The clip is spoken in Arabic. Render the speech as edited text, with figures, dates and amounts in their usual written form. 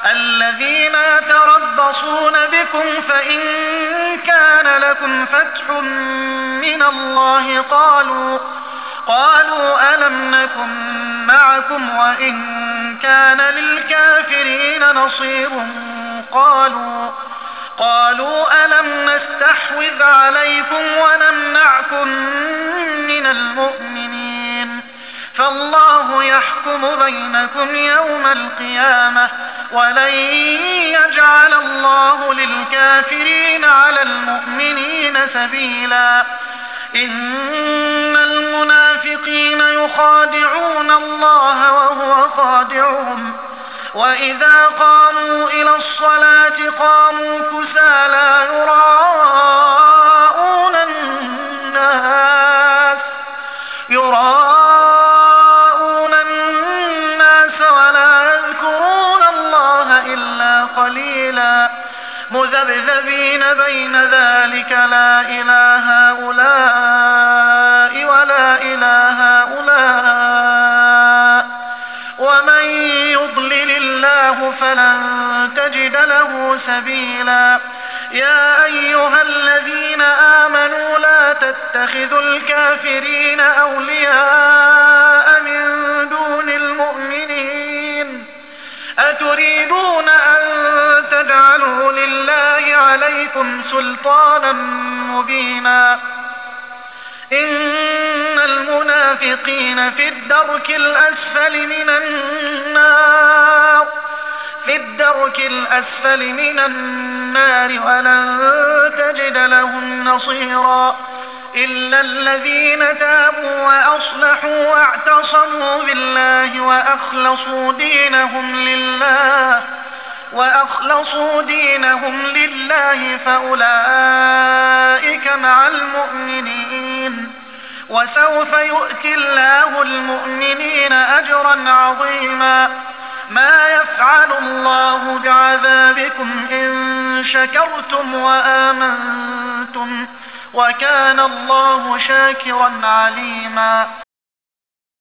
الذين يتربصون بكم فإن كان لكم فتح من الله قالوا ألم نكن معكم وإن كان للكافرين نصير قالوا ألم نستحوذ عليكم ونمنعكم من المؤمنين فالله يحكم بينكم يوم القيامة ولن يجعل الله للكافرين على المؤمنين سبيلا إن المنافقين يخادعون الله وهو خادعهم وإذا قاموا إلى الصلاة قاموا كسالى يراءون الناس ولا يذكرون الله إلا قليلا مذبذبين بين ذلك لا إله هؤلاء ولا إله هؤلاء ومن يضلل الله فلن تجد له سبيلا يا أيها الذين آمنوا لا تتخذوا الكافرين أولياء من دون المؤمنين أتريدون أن تجعلوا لله عليكم سلطانا مبينا إن المنافقين في الدرك الأسفل من النار ولن تجد لهم نصيرا إلا الذين تابوا وأصلحوا واعتصموا بالله وأخلصوا دينهم لله فأولئك مع المؤمنين وسوف يؤتي الله المؤمنين أجرا عظيما ما يفعل الله بعذابكم إن شكرتم وآمنتم وكان الله شاكرا عليما